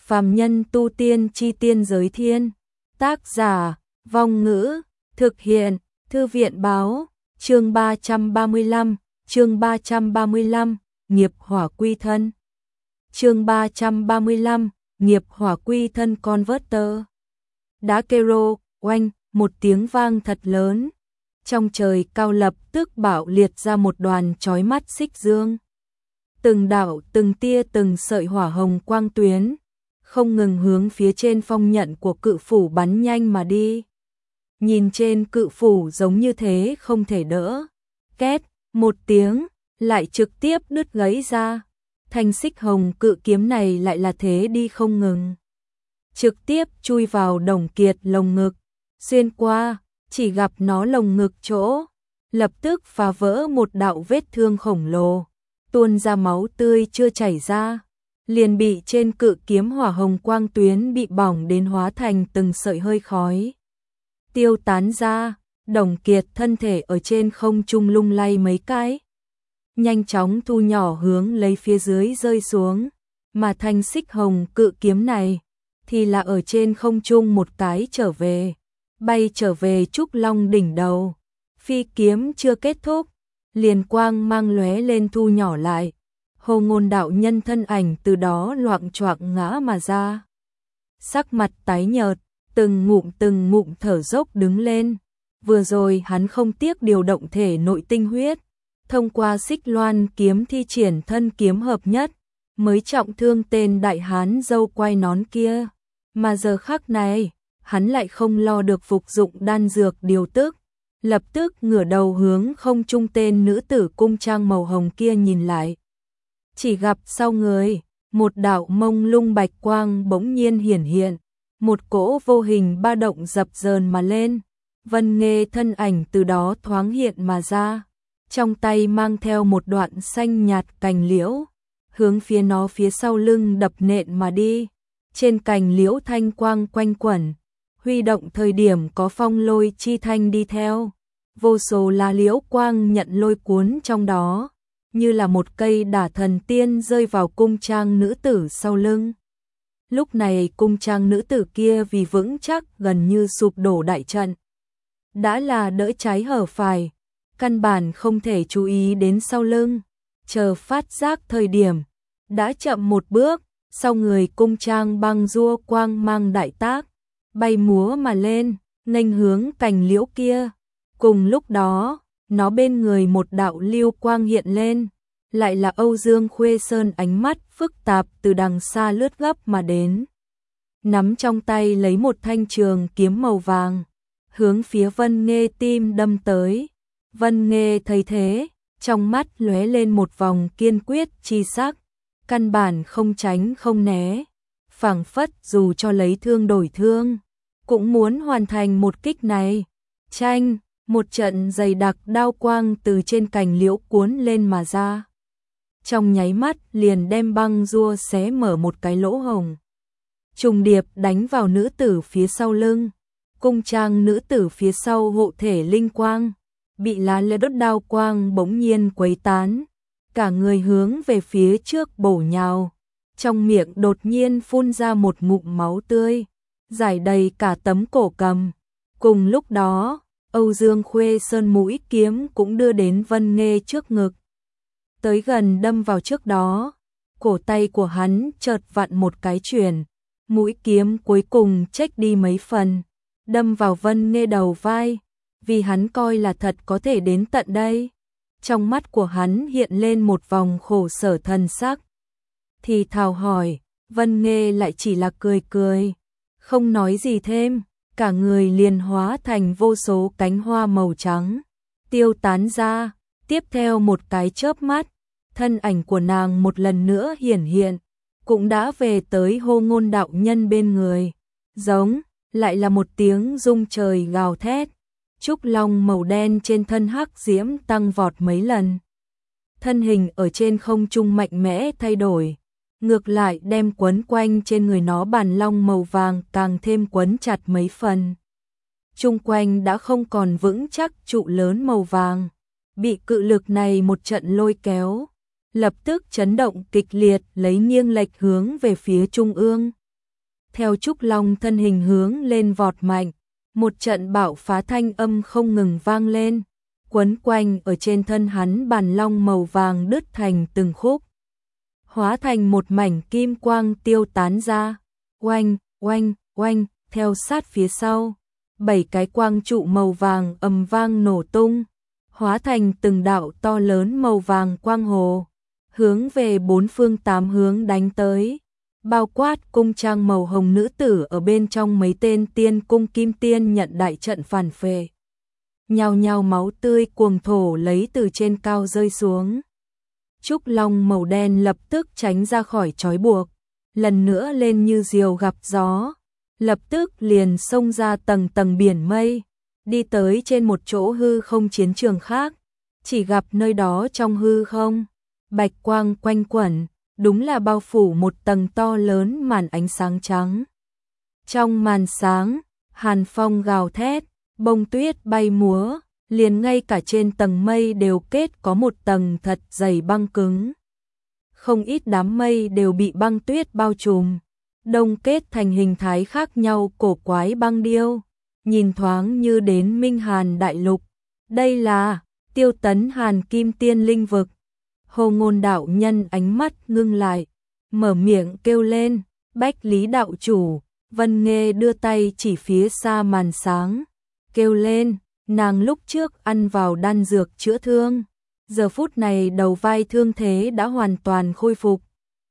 Phàm nhân tu tiên chi tiên giới thiên. Tác giả, Vong Ngữ, thực hiện, Thư viện báo, chương 335, nghiệp hỏa quy thân. Chương 335, nghiệp hỏa quy thân converter. Đá kero, oanh, một tiếng vang thật lớn. Trong trời cao lập tức bạo liệt ra một đoàn chói mắt xích dương. Từng đạo, từng tia, từng sợi hỏa hồng quang tuyến, không ngừng hướng phía trên phong nhận của cự phủ bắn nhanh mà đi. Nhìn trên cự phủ giống như thế không thể đỡ. Két, một tiếng, lại trực tiếp đứt gãy ra. Thanh xích hồng cự kiếm này lại là thế đi không ngừng. Trực tiếp chui vào Đồng Kiệt lồng ngực, xuyên qua, chỉ gặp nó lồng ngực chỗ, lập tức phá vỡ một đạo vết thương khổng lồ, tuôn ra máu tươi chưa chảy ra, liền bị trên cự kiếm hỏa hồng quang tuyến bị bỏng đến hóa thành từng sợi hơi khói. Tiêu tán ra, Đồng Kiệt thân thể ở trên không trung lung lay mấy cái, nhanh chóng thu nhỏ hướng lấy phía dưới rơi xuống, mà thanh xích hồng cự kiếm này thì là ở trên không trung một cái trở về, bay trở về Trúc Long đỉnh đầu. Phi kiếm chưa kết thúc, liền quang mang lóe lên thu nhỏ lại. Hồ Ngôn đạo nhân thân ảnh từ đó loạng choạng ngã mà ra. Sắc mặt tái nhợt, từng ngụm thở dốc đứng lên. Vừa rồi hắn không tiếc điều động thể nội tinh huyết, thông qua xích loan kiếm thi triển thân kiếm hợp nhất, mới trọng thương tên đại hán râu quai nón kia. Mà giờ khắc này, hắn lại không lo được phục dụng đan dược điều tức, lập tức ngửa đầu hướng không trung tên nữ tử cung trang màu hồng kia nhìn lại. Chỉ gặp sau người, một đạo mông lung bạch quang bỗng nhiên hiển hiện, một cỗ vô hình ba động dập dờn mà lên, Vân Nghê thân ảnh từ đó thoáng hiện mà ra, trong tay mang theo một đoạn xanh nhạt cành liễu, hướng phía nó phía sau lưng đập nện mà đi. Trên cành liễu thanh quang quanh quẩn, huy động thời điểm có phong lôi chi thanh đi theo, vô số lá liễu quang nhận lôi cuốn trong đó, như là một cây đả thần tiên rơi vào cung trang nữ tử sau lưng. Lúc này cung trang nữ tử kia vì vững chắc gần như sụp đổ đại trận, đã là đỡ trái hở phải, căn bản không thể chú ý đến sau lưng, chờ phát giác thời điểm, đã chậm một bước. Sau người cung trang băng rua quang mang đại tác, bay múa mà lên, nghênh hướng cành liễu kia. Cùng lúc đó, nó bên người một đạo lưu quang hiện lên, lại là Âu Dương Khuê Sơn ánh mắt phức tạp từ đằng xa lướt gấp mà đến. Nắm trong tay lấy một thanh trường kiếm màu vàng, hướng phía Vân Nghê tim đâm tới. Vân Nghê thấy thế, trong mắt lóe lên một vòng kiên quyết chi sắc. Căn bản không tránh không né, phảng phất dù cho lấy thương đổi thương, cũng muốn hoàn thành một kích này. Chanh, một trận dày đặc đao quang từ trên cành liễu cuốn lên mà ra. Trong nháy mắt liền đem băng rua xé mở một cái lỗ hồng. Trùng điệp đánh vào nữ tử phía sau lưng, cung trang nữ tử phía sau hộ thể linh quang, bị lá lê đốt đao quang bỗng nhiên quấy tán. Cả người hướng về phía trước bổ nhào, trong miệng đột nhiên phun ra một ngụm máu tươi, rải đầy cả tấm cổ cầm. Cùng lúc đó, Âu Dương Khuê Sơn mũi kiếm cũng đưa đến Vân Nghê trước ngực. Tới gần đâm vào trước đó, cổ tay của hắn chợt vặn một cái chuyển, mũi kiếm cuối cùng chếch đi mấy phần, đâm vào Vân Nghê đầu vai, vì hắn coi là thật có thể đến tận đây. Trong mắt của hắn hiện lên một vòng khổ sở thần sắc. Thì thào hỏi, Vân Nghê lại chỉ là cười cười, không nói gì thêm, cả người liền hóa thành vô số cánh hoa màu trắng, tiêu tán ra. Tiếp theo một cái chớp mắt, thân ảnh của nàng một lần nữa hiển hiện, cũng đã về tới Hồ Ngôn đạo nhân bên người. Giống, lại là một tiếng rung trời gào thét. Trúc long màu đen trên thân hắc diễm tăng vọt mấy lần. Thân hình ở trên không trung mạnh mẽ thay đổi, ngược lại đem quấn quanh trên người nó bản long màu vàng càng thêm quấn chặt mấy phần. Trung quanh đã không còn vững chắc trụ lớn màu vàng, bị cự lực này một trận lôi kéo, lập tức chấn động kịch liệt lấy nghiêng lệch hướng về phía trung ương. theo Trúc Long thân hình hướng lên vọt mạnh, một trận bạo phá thanh âm không ngừng vang lên, quấn quanh ở trên thân hắn bàn long màu vàng đứt thành từng khúc, hóa thành một mảnh kim quang tiêu tán ra, oanh, oanh, oanh, theo sát phía sau, 7 cái quang trụ màu vàng ầm vang nổ tung, hóa thành từng đạo to lớn màu vàng quang hồ, hướng về 4 phương 8 hướng đánh tới, bao quát cung trang màu hồng nữ tử ở bên trong mấy tên tiên cung kim tiên nhận đại trận phản phệ. Nhào nhào máu tươi cuồng thổ lấy từ trên cao rơi xuống. Trúc Long màu đen lập tức tránh ra khỏi trói buộc, lần nữa lên như diều gặp gió, lập tức liền xông ra tầng tầng biển mây, đi tới trên một chỗ hư không chiến trường khác, chỉ gặp nơi đó trong hư không, bạch quang quanh quẩn, đúng là bao phủ một tầng to lớn màn ánh sáng trắng. Trong màn sáng, hàn phong gào thét, bông tuyết bay múa, liền ngay cả trên tầng mây đều kết có một tầng thật dày băng cứng. Không ít đám mây đều bị băng tuyết bao trùm, đông kết thành hình thái khác nhau cổ quái băng điêu, nhìn thoáng như đến Minh Hàn đại lục. Đây là Tiêu Tấn Hàn Kim Tiên Linh Vực. Hồ Ngôn đạo nhân ánh mắt ngưng lại, mở miệng kêu lên, Bách Lý đạo chủ. Vân Nghê đưa tay chỉ phía xa màn sáng, kêu lên, nàng lúc trước ăn vào đan dược chữa thương, giờ phút này đầu vai thương thế đã hoàn toàn khôi phục.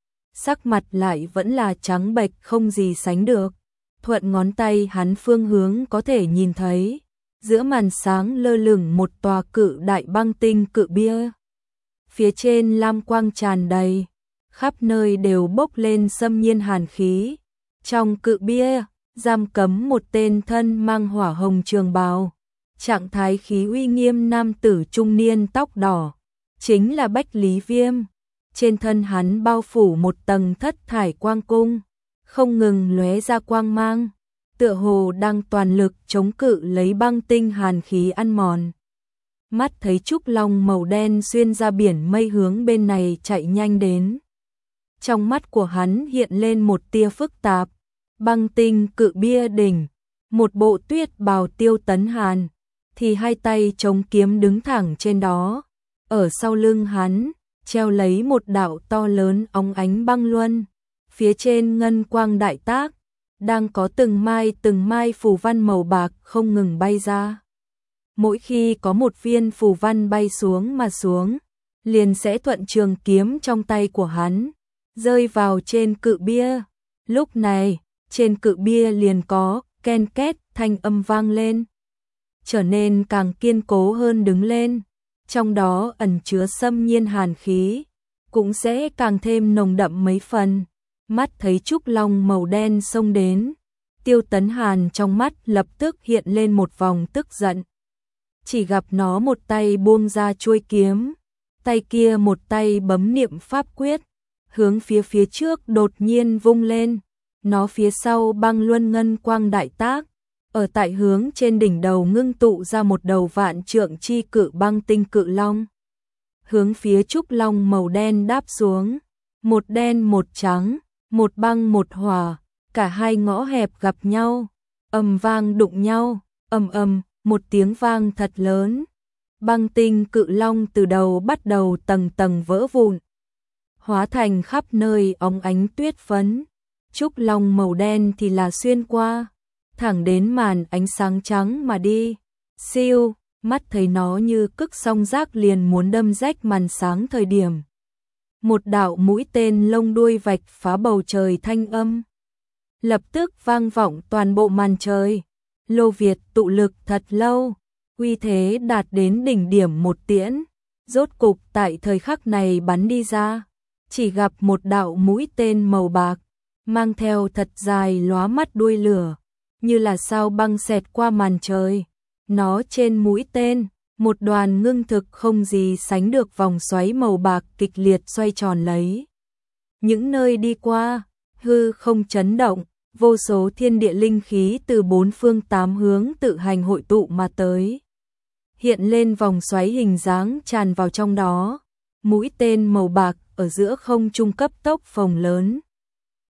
Sắc mặt lại vẫn là trắng bệch không gì sánh được, thuận ngón tay hắn phương hướng có thể nhìn thấy, giữa màn sáng lơ lửng một tòa cự đại băng tinh cự bia. Phía trên lam quang tràn đầy, khắp nơi đều bốc lên xâm nhiên hàn khí. Trong cự bia, giam cấm một tên thân mang hỏa hồng trường bào, trạng thái khí uy nghiêm nam tử trung niên tóc đỏ, chính là Bách Lý Viêm. Trên thân hắn bao phủ một tầng thất thải quang cung, không ngừng lóe ra quang mang, tựa hồ đang toàn lực chống cự lấy băng tinh hàn khí ăn mòn. Mắt thấy Trúc Long màu đen xuyên ra biển mây hướng bên này chạy nhanh đến. Trong mắt của hắn hiện lên một tia phức tạp, băng tinh cự bia đỉnh, một bộ tuyết bào Tiêu Tấn Hàn, thì hai tay chống kiếm đứng thẳng trên đó, ở sau lưng hắn, treo lấy một đạo to lớn óng ánh băng luân, phía trên ngân quang đại tác, đang có từng mai phù văn màu bạc không ngừng bay ra. Mỗi khi có một viên phù văn bay xuống mà xuống, liền sẽ thuận trường kiếm trong tay của hắn, rơi vào trên cự bia. Lúc này, trên cự bia liền có ken két thanh âm vang lên, trở nên càng kiên cố hơn đứng lên, trong đó ẩn chứa xâm nhiên hàn khí, cũng sẽ càng thêm nồng đậm mấy phần. Mắt thấy Trúc Long màu đen xông đến, Tiêu Tấn Hàn trong mắt lập tức hiện lên một vòng tức giận. Chỉ gặp nó một tay buông ra chuôi kiếm, tay kia một tay bấm niệm pháp quyết, hướng phía trước đột nhiên vung lên, nó phía sau băng luân ngân quang đại tác, ở tại hướng trên đỉnh đầu ngưng tụ ra một đầu vạn trượng chi cự băng tinh cự long. Hướng phía Trúc Long màu đen đáp xuống, một đen một trắng, một băng một hỏa, cả hai ngõ hẹp gặp nhau, ầm vang đụng nhau, ầm ầm, một tiếng vang thật lớn. Băng tinh cự long từ đầu bắt đầu tầng tầng vỡ vụn, hóa thành khắp nơi óng ánh tuyết phấn. Trúc Long màu đen thì là xuyên qua, thẳng đến màn ánh sáng trắng mà đi. Siêu, mắt thấy nó như cức song rác liền muốn đâm rách màn sáng thời điểm. Một đạo mũi tên lông đuôi vạch phá bầu trời thanh âm, lập tức vang vọng toàn bộ màn trời. Lô Việt tụ lực thật lâu, uy thế đạt đến đỉnh điểm một tiễn, rốt cục tại thời khắc này bắn đi ra, chỉ gặp một đạo mũi tên màu bạc, mang theo thật dài lóa mắt đuôi lửa, như là sao băng xẹt qua màn trời. Nó trên mũi tên, một đoàn ngưng thực không gì sánh được vòng xoáy màu bạc kịch liệt xoay tròn lấy. Những nơi đi qua, hư không chấn động, vô số thiên địa linh khí từ 4 phương 8 hướng tự hành hội tụ mà tới. Hiện lên vòng xoáy hình dáng tràn vào trong đó, mũi tên màu bạc ở giữa không trung cấp tốc phồng lớn.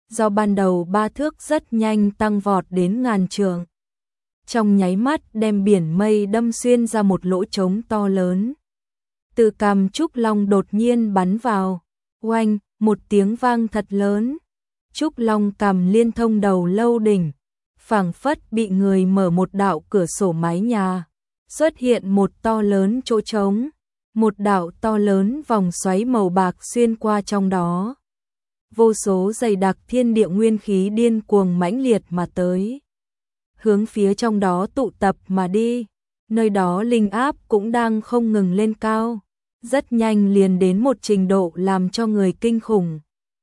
do ban đầu 3 thước rất nhanh tăng vọt đến ngàn trượng. Trong nháy mắt đem biển mây đâm xuyên ra một lỗ trống to lớn. Từ cằm Trúc Long đột nhiên bắn vào, oanh, một tiếng vang thật lớn. Trúc Long cằm liên thông đầu lâu đỉnh, phảng phất bị người mở một đạo cửa sổ mái nhà, xuất hiện một to lớn chỗ trống, một đạo to lớn vòng xoáy màu bạc xuyên qua trong đó. Vô số dày đặc thiên địa nguyên khí điên cuồng mãnh liệt mà tới, hướng phía trong đó tụ tập mà đi. Nơi đó linh áp cũng đang không ngừng lên cao, rất nhanh liền đến một trình độ làm cho người kinh khủng.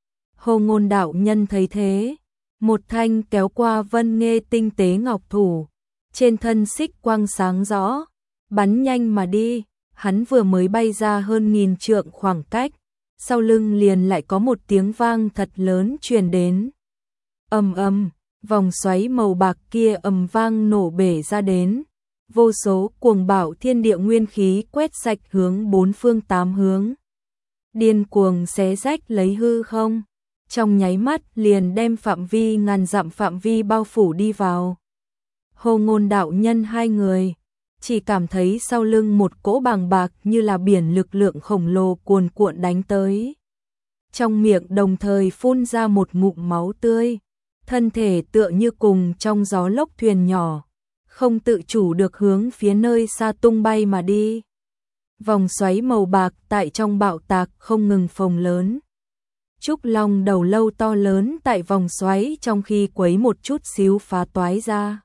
Hồ Ngôn đạo nhân thấy thế, một thanh kéo qua Vân Nghê tinh tế ngọc thủ, trên thân xích quang sáng rõ, bắn nhanh mà đi. Hắn vừa mới bay ra hơn 1000 trượng khoảng cách, sau lưng liền lại có một tiếng vang thật lớn truyền đến. Ầm ầm, vòng xoáy màu bạc kia ầm vang nổ bể ra đến, vô số cuồng bạo thiên địa nguyên khí quét sạch hướng bốn phương tám hướng, điên cuồng xé rách lấy hư không, trong nháy mắt liền đem phạm vi ngàn dặm phạm vi bao phủ đi vào. Hồ Ngôn đạo nhân hai người chỉ cảm thấy sau lưng một cỗ bàng bạc như là biển lực lượng khổng lồ cuồn cuộn đánh tới. Trong miệng đồng thời phun ra một ngụm máu tươi, thân thể tựa như cùng trong gió lốc thuyền nhỏ, không tự chủ được hướng phía nơi xa tung bay mà đi. Vòng xoáy màu bạc tại trong bạo tạc không ngừng phồng lớn. Trúc Long đầu lâu to lớn tại vòng xoáy trong khi quấy một chút xíu phá toái ra,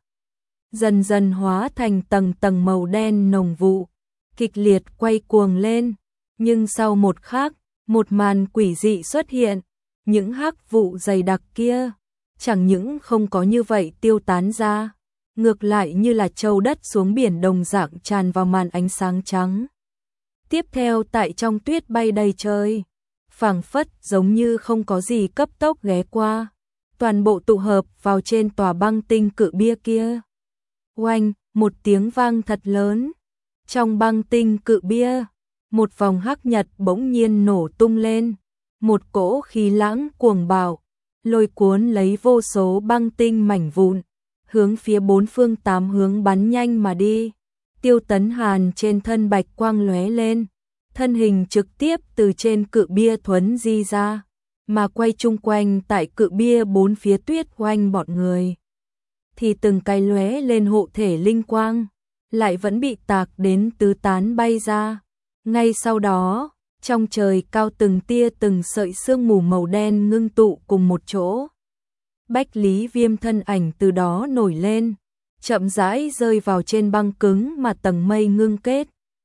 dần dần hóa thành tầng tầng màu đen nồng vụ, kịch liệt quay cuồng lên. Nhưng sau một khắc, một màn quỷ dị xuất hiện, những hắc vụ dày đặc kia chẳng những không có như vậy tiêu tán ra, ngược lại như là châu đất xuống biển đồng dạng tràn vào màn ánh sáng trắng. Tiếp theo tại trong tuyết bay đầy trời, phảng phất giống như không có gì cấp tốc ghé qua, toàn bộ tụ hợp vào trên tòa băng tinh cự bia kia. Oanh, một tiếng vang thật lớn. Trong băng tinh cự bia, một vòng hắc nhật bỗng nhiên nổ tung lên, một cỗ khí lãng cuồng bạo, lôi cuốn lấy vô số băng tinh mảnh vụn, hướng phía bốn phương tám hướng bắn nhanh mà đi. Tiêu Tấn Hàn trên thân bạch quang lóe lên, thân hình trực tiếp từ trên cự bia thuấn di ra, mà quay chung quanh tại cự bia bốn phía tuyết oanh bọn người. Thì từng cái lóe lên hộ thể linh quang, lại vẫn bị tạc đến tứ tán bay ra. Ngay sau đó, trong trời cao từng tia từng sợi sương mù màu đen ngưng tụ cùng một chỗ. Bách Lý Viêm thân ảnh từ đó nổi lên, chậm rãi rơi vào trên băng cứng mà tầng mây ngưng kết.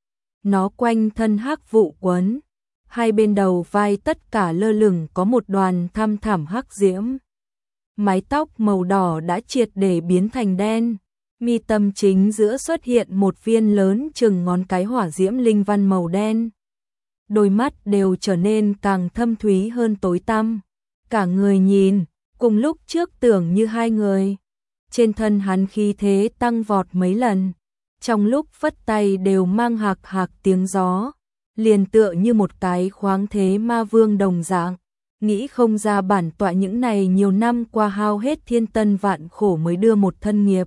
Nó quanh thân hắc vụ quấn, hai bên đầu vai tất cả lơ lửng có một đoàn thăm thẳm hắc diễm. Mái tóc màu đỏ đã triệt để biến thành đen, mi tâm chính giữa xuất hiện một viên lớn chừng ngón cái hỏa diễm linh văn màu đen. Đôi mắt đều trở nên càng thâm thúy hơn tối tăm, cả người nhìn, cùng lúc trước tưởng như hai người. Trên thân hắn khí thế tăng vọt mấy lần, trong lúc phất tay đều mang hạc hạc tiếng gió, liền tựa như một cái khoáng thế ma vương đồng dạng. Nghĩ không ra bản tọa những này nhiều năm qua hao hết thiên tân vạn khổ mới đưa một thân nghiệp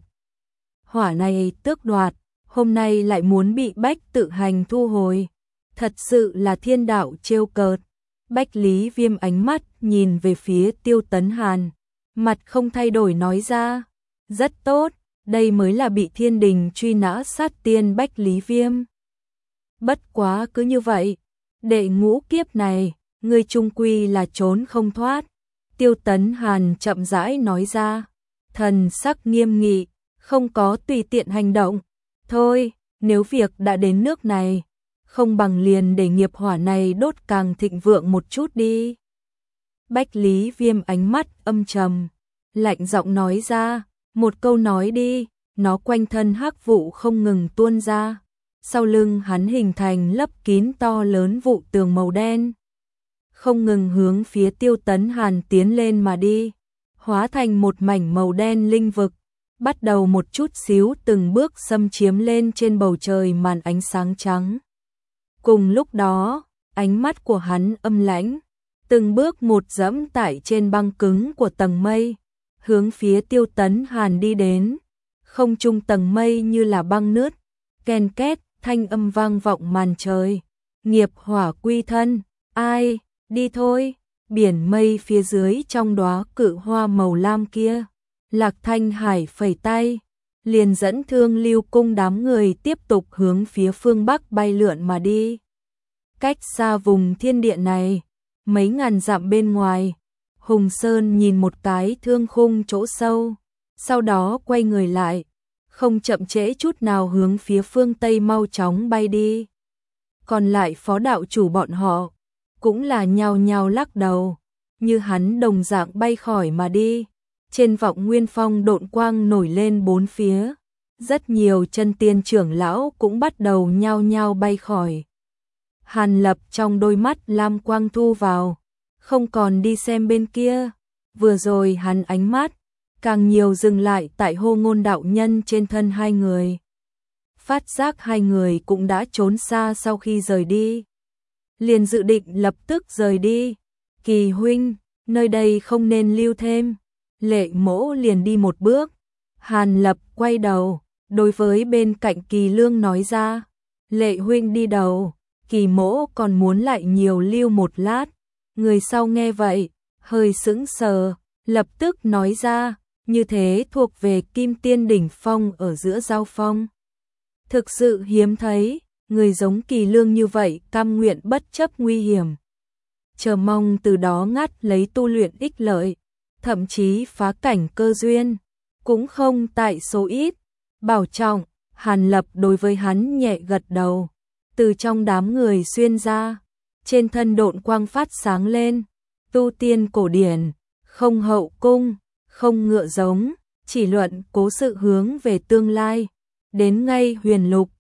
hỏa này tước đoạt, hôm nay lại muốn bị Bách Tự Hành thu hồi. Thật sự là thiên đạo trêu cợt. Bách Lý Viêm ánh mắt nhìn về phía Tiêu Tấn Hàn, mặt không thay đổi nói ra, rất tốt, đây mới là bị thiên đình truy nã sát tiên Bách Lý Viêm. Bất quá cứ như vậy, đệ ngũ kiếp này, ngươi chung quy là trốn không thoát. Tiêu Tấn Hàn chậm rãi nói ra, thần sắc nghiêm nghị, không có tùy tiện hành động. Thôi, nếu việc đã đến nước này, không bằng liền để nghiệp hỏa này đốt càng thịnh vượng một chút đi. Bách Lý Viêm ánh mắt âm trầm, lạnh giọng nói ra, một câu nói đi. Nó quanh thân hắc vụ không ngừng tuôn ra, sau lưng hắn hình thành lấp kín to lớn vụ tường màu đen, không ngừng hướng phía Tiêu Tấn Hàn tiến lên mà đi, hóa thành một mảnh màu đen linh vực, bắt đầu một chút xíu từng bước xâm chiếm lên trên bầu trời màn ánh sáng trắng. Cùng lúc đó, ánh mắt của hắn âm lãnh, từng bước một dẫm tại trên băng cứng của tầng mây, hướng phía Tiêu Tấn Hàn đi đến. Không trung tầng mây như là băng nứt, ken két, thanh âm vang vọng màn trời. Nghiệp hỏa quy thân, ai, đi thôi. Biển mây phía dưới trong đóa cự hoa màu lam kia, Lạc Thanh Hải phẩy tay, liền dẫn Thương Lưu cung đám người tiếp tục hướng phía phương bắc bay lượn mà đi. Cách xa vùng thiên địa này, mấy ngàn dặm bên ngoài, Hùng Sơn nhìn một cái thương khung chỗ sâu, sau đó quay người lại, không chậm trễ chút nào hướng phía phương Tây mau chóng bay đi. Còn lại phó đạo chủ bọn họ, cũng là nhao nhao lắc đầu, như hắn đồng dạng bay khỏi mà đi. Trên vọng nguyên phong độn quang nổi lên bốn phía, rất nhiều chân tiên trưởng lão cũng bắt đầu nhao nhao bay khỏi. Hàn Lập trong đôi mắt lam quang thu vào, không còn đi xem bên kia, vừa rồi hắn ánh mắt càng nhiều dừng lại tại Hô Ngôn đạo nhân trên thân hai người. Phát giác hai người cũng đã trốn xa sau khi rời đi, liền dự định lập tức rời đi. Kỳ huynh, nơi đây không nên lưu thêm. Lệ Mỗ liền đi một bước. Hàn Lập quay đầu, đối với bên cạnh Kỳ Lương nói ra, Lệ huynh đi đầu, Kỳ Mỗ còn muốn lại nhiều lưu một lát. Người sau nghe vậy, hơi sững sờ, lập tức nói ra, như thế thuộc về Kim Tiên đỉnh phong ở giữa giao phong. Thực sự hiếm thấy, người giống Kỳ Lương như vậy cam nguyện bất chấp nguy hiểm, chờ mong từ đó ngắt lấy tu luyện ích lợi, thậm chí phá cảnh cơ duyên, cũng không tại số ít. Bảo trọng. Hàn Lập đối với hắn nhẹ gật đầu, từ trong đám người xuyên ra, trên thân độn quang phát sáng lên. Tu tiên cổ điển, không hậu cung, không ngựa giống, chỉ luận cố sự hướng về tương lai, đến ngay huyền lục,